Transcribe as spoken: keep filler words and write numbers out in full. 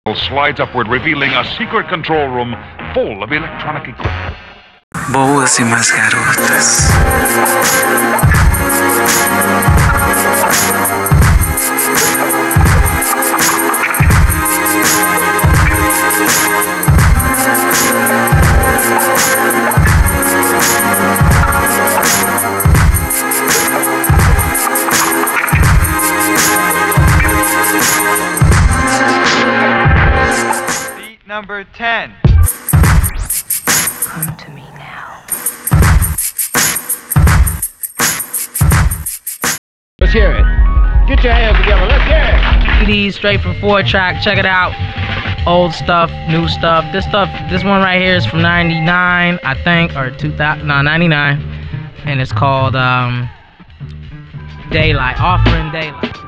Slides upward, revealing a secret control room full of electronic equipment. Boas e mais garotas. Number ten. Come to me now. Let's hear it. Get your hands together. Let's hear it. C Ds straight from four track. Check it out. Old stuff, new stuff. This stuff, this one right here is from ninety-nine, I think, or two thousand. No, ninety-nine, and it's called um, Daylight. Offering Daylight.